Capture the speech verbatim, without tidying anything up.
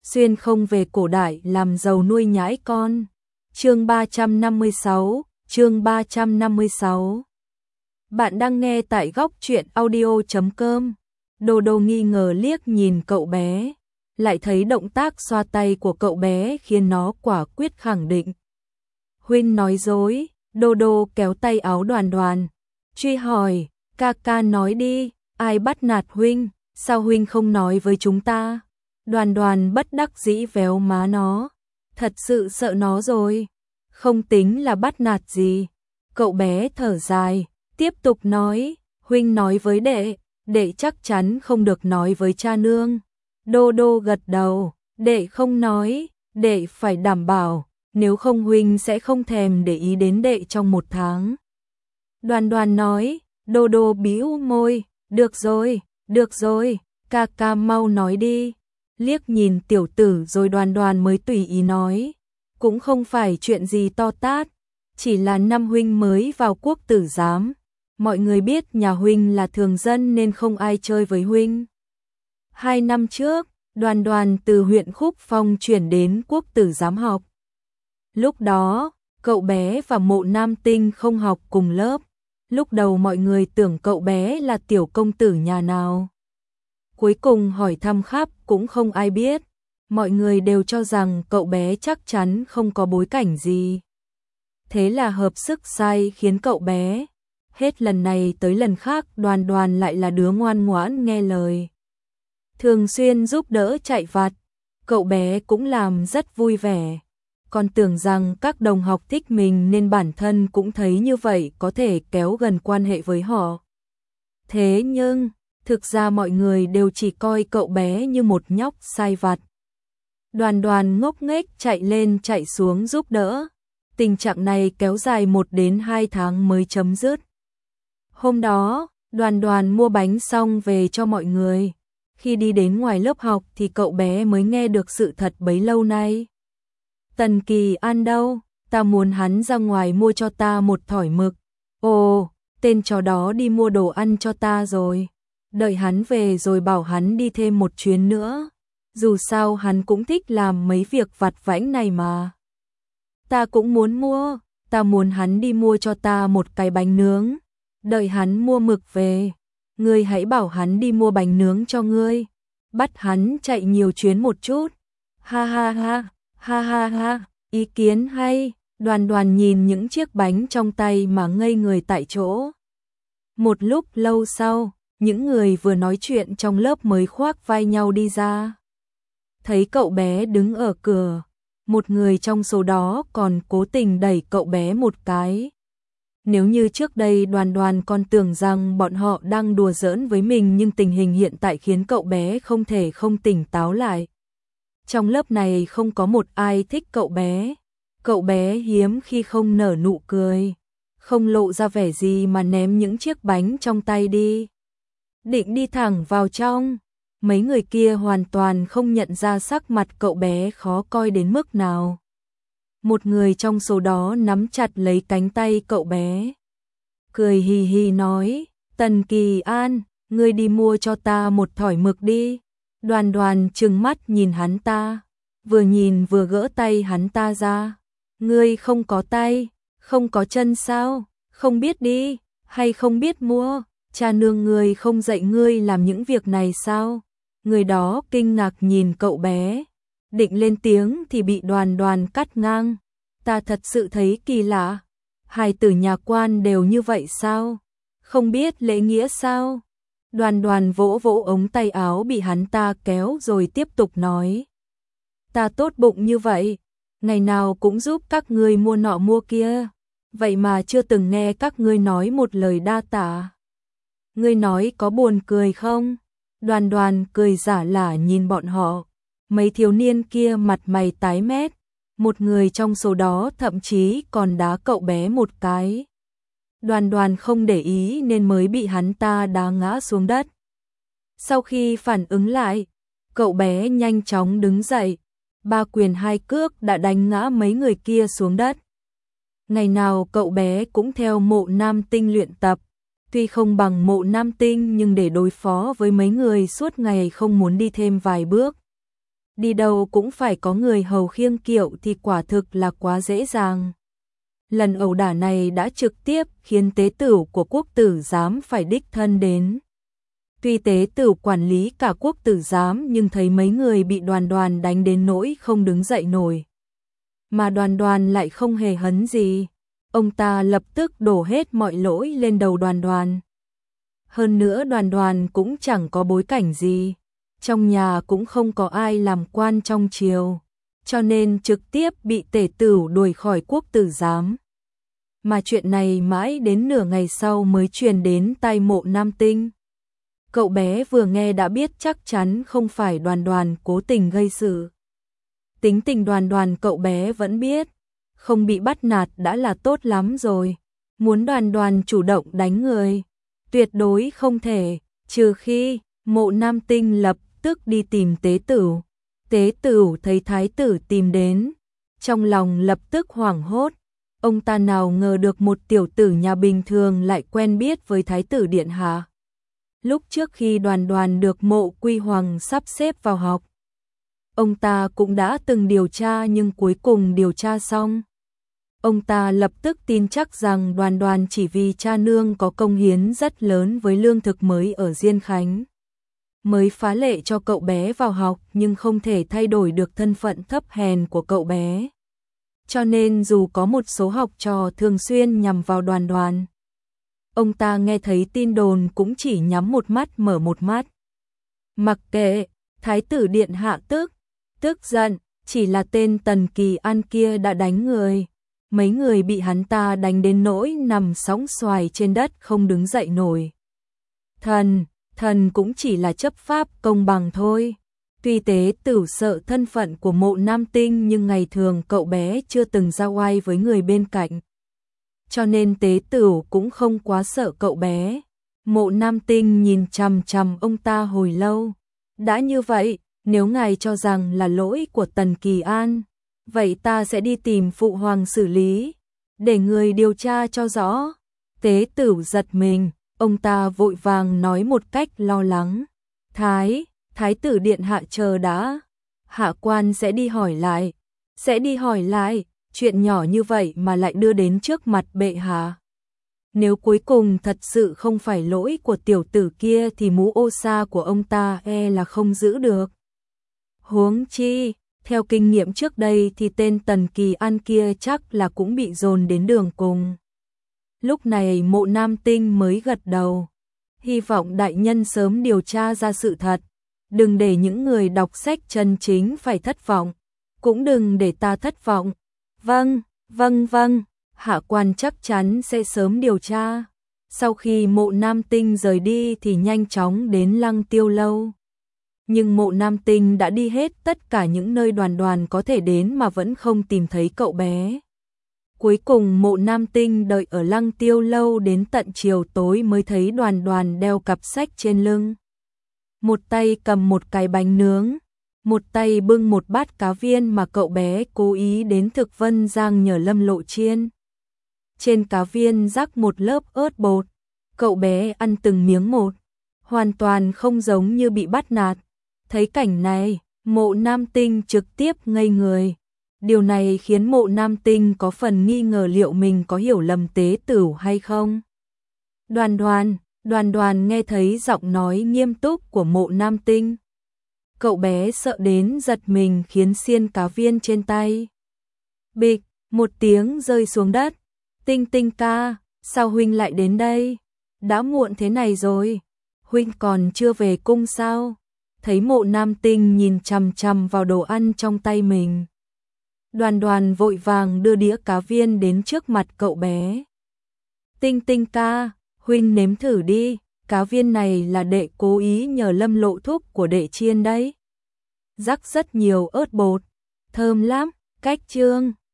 xuyên không về cổ đại làm giàu nuôi nhãi con. Chương ba trăm năm mươi sáu, chương ba trăm năm mươi sáu. Bạn đang nghe tại góc truyện audio chấm com. Đô Đô nghi ngờ liếc nhìn cậu bé, lại thấy động tác xoa tay của cậu bé khiến nó quả quyết khẳng định. Huynh nói dối. Đô Đô kéo tay áo Đoàn Đoàn, truy hỏi, ca ca nói đi, ai bắt nạt huynh, sao huynh không nói với chúng ta? Đoàn Đoàn bất đắc dĩ véo má nó, thật sự sợ nó rồi, không tính là bắt nạt gì. Cậu bé thở dài, tiếp tục nói, huynh nói với đệ, đệ chắc chắn không được nói với cha nương. Đô Đô gật đầu, đệ không nói, đệ phải đảm bảo, nếu không huynh sẽ không thèm để ý đến đệ trong một tháng. Đoàn Đoàn nói. Đô Đô bĩu môi, được rồi, được rồi, ca ca mau nói đi. Liếc nhìn tiểu tử rồi Đoàn Đoàn mới tùy ý nói, cũng không phải chuyện gì to tát, chỉ là năm huynh mới vào quốc tử giám. Mọi người biết nhà huynh là thường dân nên không ai chơi với huynh. Hai năm trước, Đoàn Đoàn từ huyện Khúc Phong chuyển đến quốc tử giám học. Lúc đó, cậu bé và Mộ Nam Tinh không học cùng lớp. Lúc đầu mọi người tưởng cậu bé là tiểu công tử nhà nào. Cuối cùng hỏi thăm khắp cũng không ai biết. Mọi người đều cho rằng cậu bé chắc chắn không có bối cảnh gì. Thế là hợp sức sai khiến cậu bé. Hết lần này tới lần khác Đoàn Đoàn lại là đứa ngoan ngoãn nghe lời. Thường xuyên giúp đỡ chạy vặt. Cậu bé cũng làm rất vui vẻ. Còn tưởng rằng các đồng học thích mình nên bản thân cũng thấy như vậy có thể kéo gần quan hệ với họ. Thế nhưng, thực ra mọi người đều chỉ coi cậu bé như một nhóc sai vặt. Đoàn Đoàn ngốc nghếch chạy lên chạy xuống giúp đỡ. Tình trạng này kéo dài một đến hai tháng mới chấm dứt. Hôm đó, Đoàn Đoàn mua bánh xong về cho mọi người. Khi đi đến ngoài lớp học thì cậu bé mới nghe được sự thật bấy lâu nay. Tần Kỳ An đâu? Ta muốn hắn ra ngoài mua cho ta một thỏi mực. Ồ, tên chó đó đi mua đồ ăn cho ta rồi. Đợi hắn về rồi bảo hắn đi thêm một chuyến nữa. Dù sao hắn cũng thích làm mấy việc vặt vãnh này mà. Ta cũng muốn mua. Ta muốn hắn đi mua cho ta một cái bánh nướng. Đợi hắn mua mực về. Ngươi hãy bảo hắn đi mua bánh nướng cho ngươi. Bắt hắn chạy nhiều chuyến một chút. Ha ha ha. Ha ha ha, ý kiến hay. Đoàn Đoàn nhìn những chiếc bánh trong tay mà ngây người tại chỗ. Một lúc lâu sau, những người vừa nói chuyện trong lớp mới khoác vai nhau đi ra. Thấy cậu bé đứng ở cửa, một người trong số đó còn cố tình đẩy cậu bé một cái. Nếu như trước đây Đoàn Đoàn còn tưởng rằng bọn họ đang đùa giỡn với mình, nhưng tình hình hiện tại khiến cậu bé không thể không tỉnh táo lại. Trong lớp này không có một ai thích cậu bé. Cậu bé hiếm khi không nở nụ cười, không lộ ra vẻ gì mà ném những chiếc bánh trong tay đi. Định đi thẳng vào trong. Mấy người kia hoàn toàn không nhận ra sắc mặt cậu bé khó coi đến mức nào. Một người trong số đó nắm chặt lấy cánh tay cậu bé. Cười hì hì nói, Tần Kỳ An, ngươi đi mua cho ta một thỏi mực đi. Đoàn Đoàn trừng mắt nhìn hắn ta, vừa nhìn vừa gỡ tay hắn ta ra. Ngươi không có tay, không có chân sao, không biết đi, hay không biết mua, cha nương ngươi không dạy ngươi làm những việc này sao? Người đó kinh ngạc nhìn cậu bé, định lên tiếng thì bị Đoàn Đoàn cắt ngang. Ta thật sự thấy kỳ lạ, hài tử nhà quan đều như vậy sao? Không biết lễ nghĩa sao? Đoàn Đoàn vỗ vỗ ống tay áo bị hắn ta kéo rồi tiếp tục nói. Ta tốt bụng như vậy, ngày nào cũng giúp các ngươi mua nọ mua kia, vậy mà chưa từng nghe các ngươi nói một lời đa tạ. Ngươi nói có buồn cười không? Đoàn Đoàn cười giả lả nhìn bọn họ. Mấy thiếu niên kia mặt mày tái mét, một người trong số đó thậm chí còn đá cậu bé một cái. Đoàn Đoàn không để ý nên mới bị hắn ta đá ngã xuống đất. Sau khi phản ứng lại, cậu bé nhanh chóng đứng dậy, ba quyền hai cước đã đánh ngã mấy người kia xuống đất. Ngày nào cậu bé cũng theo Mộ Nam Tinh luyện tập, tuy không bằng Mộ Nam Tinh nhưng để đối phó với mấy người suốt ngày không muốn đi thêm vài bước. đi đâu cũng phải có người hầu khiêng kiệu thì quả thực là quá dễ dàng. Lần ẩu đả này đã trực tiếp khiến tế tửu của quốc tử giám phải đích thân đến. Tuy tế tửu quản lý cả quốc tử giám nhưng thấy mấy người bị Đoàn Đoàn đánh đến nỗi không đứng dậy nổi. Mà Đoàn Đoàn lại không hề hấn gì. Ông ta lập tức đổ hết mọi lỗi lên đầu Đoàn Đoàn. Hơn nữa Đoàn Đoàn cũng chẳng có bối cảnh gì. Trong nhà cũng không có ai làm quan trong triều. Cho nên trực tiếp bị tể tửu đuổi khỏi quốc tử giám. Mà chuyện này mãi đến nửa ngày sau mới truyền đến tai Mộ Nam Tinh. Cậu bé vừa nghe đã biết chắc chắn không phải Đoàn Đoàn cố tình gây sự. Tính tình Đoàn Đoàn cậu bé vẫn biết, không bị bắt nạt đã là tốt lắm rồi. Muốn Đoàn Đoàn chủ động đánh người, tuyệt đối không thể, trừ khi Mộ Nam Tinh lập tức đi tìm tế tửu. Tế tửu thấy thái tử tìm đến, trong lòng lập tức hoảng hốt. Ông ta nào ngờ được một tiểu tử nhà bình thường lại quen biết với thái tử điện hạ. Lúc trước khi Đoàn Đoàn được Mộ Quy Hoàng sắp xếp vào học, ông ta cũng đã từng điều tra nhưng cuối cùng điều tra xong. Ông ta lập tức tin chắc rằng Đoàn Đoàn chỉ vì cha nương có công hiến rất lớn với lương thực mới ở Diên Khánh, mới phá lệ cho cậu bé vào học nhưng không thể thay đổi được thân phận thấp hèn của cậu bé. Cho nên dù có một số học trò thường xuyên nhằm vào Đoàn Đoàn, ông ta nghe thấy tin đồn cũng chỉ nhắm một mắt mở một mắt. Mặc kệ, thái tử điện hạ tức, tức giận, chỉ là tên Tần Kỳ An kia đã đánh người. Mấy người bị hắn ta đánh đến nỗi nằm sóng xoài trên đất không đứng dậy nổi. Thần, thần cũng chỉ là chấp pháp công bằng thôi. Tuy tế tửu sợ thân phận của Mộ Nam Tinh nhưng ngày thường cậu bé chưa từng ra oai với người bên cạnh. Cho nên tế tửu cũng không quá sợ cậu bé. Mộ Nam Tinh nhìn chằm chằm ông ta hồi lâu. Đã như vậy, nếu ngài cho rằng là lỗi của Tần Kỳ An, vậy ta sẽ đi tìm phụ hoàng xử lý, để người điều tra cho rõ. Tế tửu giật mình, ông ta vội vàng nói một cách lo lắng. Thái, thái tử điện hạ chờ đã. Hạ quan sẽ đi hỏi lại, sẽ đi hỏi lại, chuyện nhỏ như vậy mà lại đưa đến trước mặt bệ hạ. Nếu cuối cùng thật sự không phải lỗi của tiểu tử kia thì mũ ô sa của ông ta e là không giữ được. Huống chi, theo kinh nghiệm trước đây thì tên Tần Kỳ An kia chắc là cũng bị dồn đến đường cùng. Lúc này Mộ Nam Tinh mới gật đầu. Hy vọng đại nhân sớm điều tra ra sự thật. Đừng để những người đọc sách chân chính phải thất vọng. Cũng đừng để ta thất vọng. Vâng, vâng vâng, hạ quan chắc chắn sẽ sớm điều tra. Sau khi Mộ Nam Tinh rời đi thì nhanh chóng đến Lăng Tiêu Lâu. Nhưng Mộ Nam Tinh đã đi hết tất cả những nơi Đoàn Đoàn có thể đến mà vẫn không tìm thấy cậu bé. Cuối cùng Mộ Nam Tinh đợi ở Lăng Tiêu Lâu đến tận chiều tối mới thấy Đoàn Đoàn đeo cặp sách trên lưng. Một tay cầm một cái bánh nướng, một tay bưng một bát cá viên mà cậu bé cố ý đến Thực Vân Giang nhờ Lâm Lộ chiên. Trên cá viên rắc một lớp ớt bột, cậu bé ăn từng miếng một, hoàn toàn không giống như bị bắt nạt. Thấy cảnh này, Mộ Nam Tinh trực tiếp ngây người. Điều này khiến Mộ Nam Tinh có phần nghi ngờ liệu mình có hiểu lầm tế tửu hay không. Đoàn Đoàn, Đoàn Đoàn nghe thấy giọng nói nghiêm túc của Mộ Nam Tinh. Cậu bé sợ đến giật mình khiến xiên cá viên trên tay. Bịch, một tiếng rơi xuống đất. Tinh Tinh ca, sao huynh lại đến đây? Đã muộn thế này rồi, huynh còn chưa về cung sao? Thấy Mộ Nam Tinh nhìn chằm chằm vào đồ ăn trong tay mình. Đoàn Đoàn vội vàng đưa đĩa cá viên đến trước mặt cậu bé. Tinh Tinh ca, huynh nếm thử đi, cá viên này là đệ cố ý nhờ Lâm Lộ thúc của đệ chiên đấy. Rắc rất nhiều ớt bột, thơm lắm, cách chương.